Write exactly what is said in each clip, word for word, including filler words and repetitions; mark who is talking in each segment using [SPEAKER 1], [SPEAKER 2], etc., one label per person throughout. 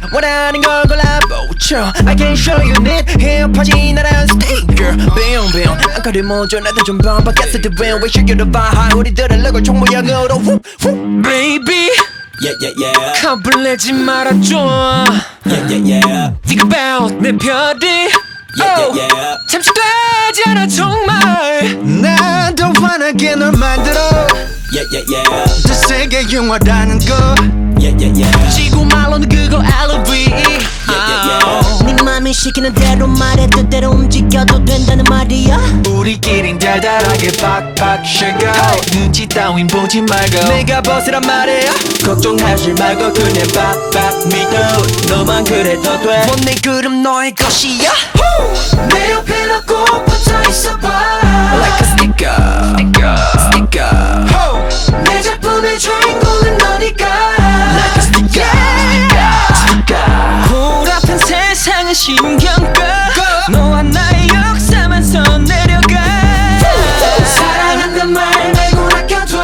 [SPEAKER 1] 원하는 걸 골라보죠. I can show you need 힙하지 나란 sticker Bing bing 안가를 모조 나도 좀 반박했을 때 when we should get a vibe 우리들은 럭을 총 모양으로 whoop whoop Baby
[SPEAKER 2] Yeah yeah yeah
[SPEAKER 1] 겁을 내지 말아줘
[SPEAKER 2] Yeah yeah yeah
[SPEAKER 1] Think about 내 별이
[SPEAKER 2] Yeah yeah yeah
[SPEAKER 1] 잠시 되지 않아 정말 난 더 환하게 널 만들어
[SPEAKER 2] Yeah yeah yeah
[SPEAKER 1] 더 세게 영화라는 거
[SPEAKER 2] Yeah yeah yeah
[SPEAKER 1] 지구 말로는 그거 엘리비
[SPEAKER 2] Yeah yeah yeah
[SPEAKER 3] 네 맘이 시키는 대로 말해 뜻대로 움직여도 된다는 말이야.
[SPEAKER 1] 우리끼린 달달하게 빡빡 쉐고 눈치 따윈 보지 말고 내가 벗으란 말이야
[SPEAKER 2] 걱정하지 말고 그냥 빡빡 믿어 너만 그래도 돼
[SPEAKER 1] 못내 그럼 너의 것이야
[SPEAKER 2] 내 옆에 너 꼭 붙어있어봐
[SPEAKER 1] Like a sticker Sticker Sticker
[SPEAKER 2] 내 작품의 주인공은 너니까
[SPEAKER 1] Like a sticker Sticker 보라픈 세상은 신경 꺼 너와 나의 역사만 선 내려가
[SPEAKER 2] 사랑한단 말 말고 아껴둬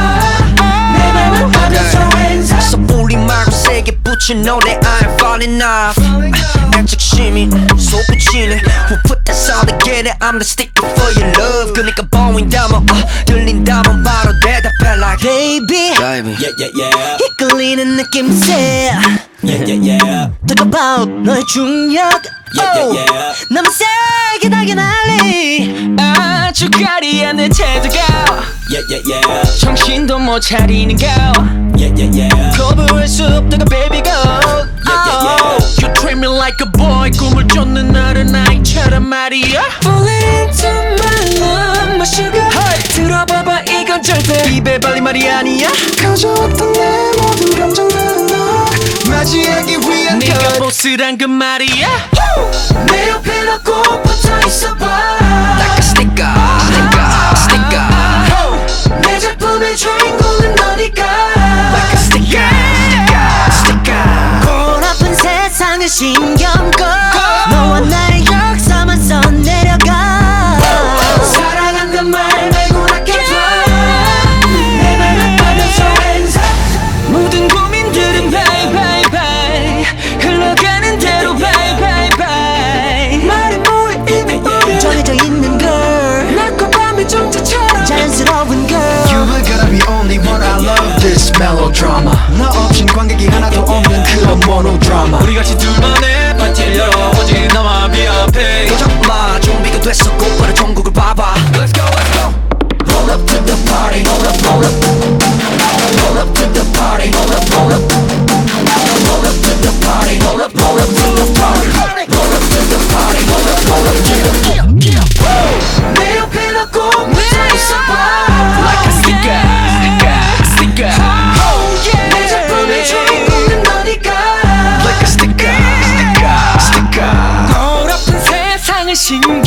[SPEAKER 2] 내 맘을 받아서 왼손
[SPEAKER 1] 섣불리 말고 세게 붙인 노래 I'm falling off 애착심이 솟구치네 Who put that sound together I'm the sticker for your love 그니까 보인다면 uh, 들린다면 바로 대답해 like
[SPEAKER 3] Baby
[SPEAKER 1] Baby
[SPEAKER 2] Yeah yeah yeah
[SPEAKER 3] 이끌리는 느낌새
[SPEAKER 2] Yeah yeah yeah
[SPEAKER 3] Talk about 너의 중력
[SPEAKER 2] Yeah yeah yeah
[SPEAKER 3] 너무 세게 달게 날리
[SPEAKER 1] 아주 가리한 내 태도가
[SPEAKER 2] Yeah yeah yeah
[SPEAKER 1] 정신도 못 차리는 거
[SPEAKER 2] Yeah yeah yeah
[SPEAKER 1] 거부할 수 없다가 baby go
[SPEAKER 2] Yeah yeah yeah
[SPEAKER 1] You treat me like a boy 꿈을 쫓는 나를 나이처럼 말이야 Fall into my love my sugar hey. 들어봐봐 이건 절대 입에 발린 말이 아니야 가져왔던 내 모든 감정들은 너 맞이하기 위한 네가 보스란 그 말이야
[SPEAKER 2] 내 옆에 너 꼭 붙어있어봐
[SPEAKER 1] Like a sticker Sticker Sticker
[SPEAKER 2] 내 작품의 주인공은 너니까
[SPEAKER 1] Like a sticker Sticker Sticker
[SPEAKER 3] 골아픈 세상을 신경 꺼 너와 나의 역사만 선 내려가
[SPEAKER 2] 사랑한단 말 말고 아껴줘 내 맘을 받아서 왼손
[SPEAKER 1] 모든 고민들은 bye bye bye 흘러가는 대로 bye bye bye 말이 뭐해 이미 우려
[SPEAKER 3] 정해져 있는 걸
[SPEAKER 1] 낮과 밤의 정체처럼
[SPEAKER 3] 자연스러운 걸
[SPEAKER 4] You are gonna be only one I love this melodrama 너 없인 관객이 하나도 없는 그런 monodrama
[SPEAKER 1] 우리 같이 둘만의 파티를 열어 오직 나만 비합해
[SPEAKER 4] 걱정 마 준비가 됐어 곧바로 전국을 봐봐
[SPEAKER 1] Let's go let's go
[SPEAKER 2] Roll up to the party Roll up roll up Roll up to the party Roll up roll up Roll up to the party Roll up roll up to the party Roll up to the party Roll up roll up Yeah yeah yeah 내 옆에 너 꼭 붙어있어봐
[SPEAKER 1] Like a sticker Sticker Sticker Oh yeah
[SPEAKER 2] 내 작품의 주인공은 너니까
[SPEAKER 1] Like a sticker Sticker Sticker 돌아픈 세상을 신경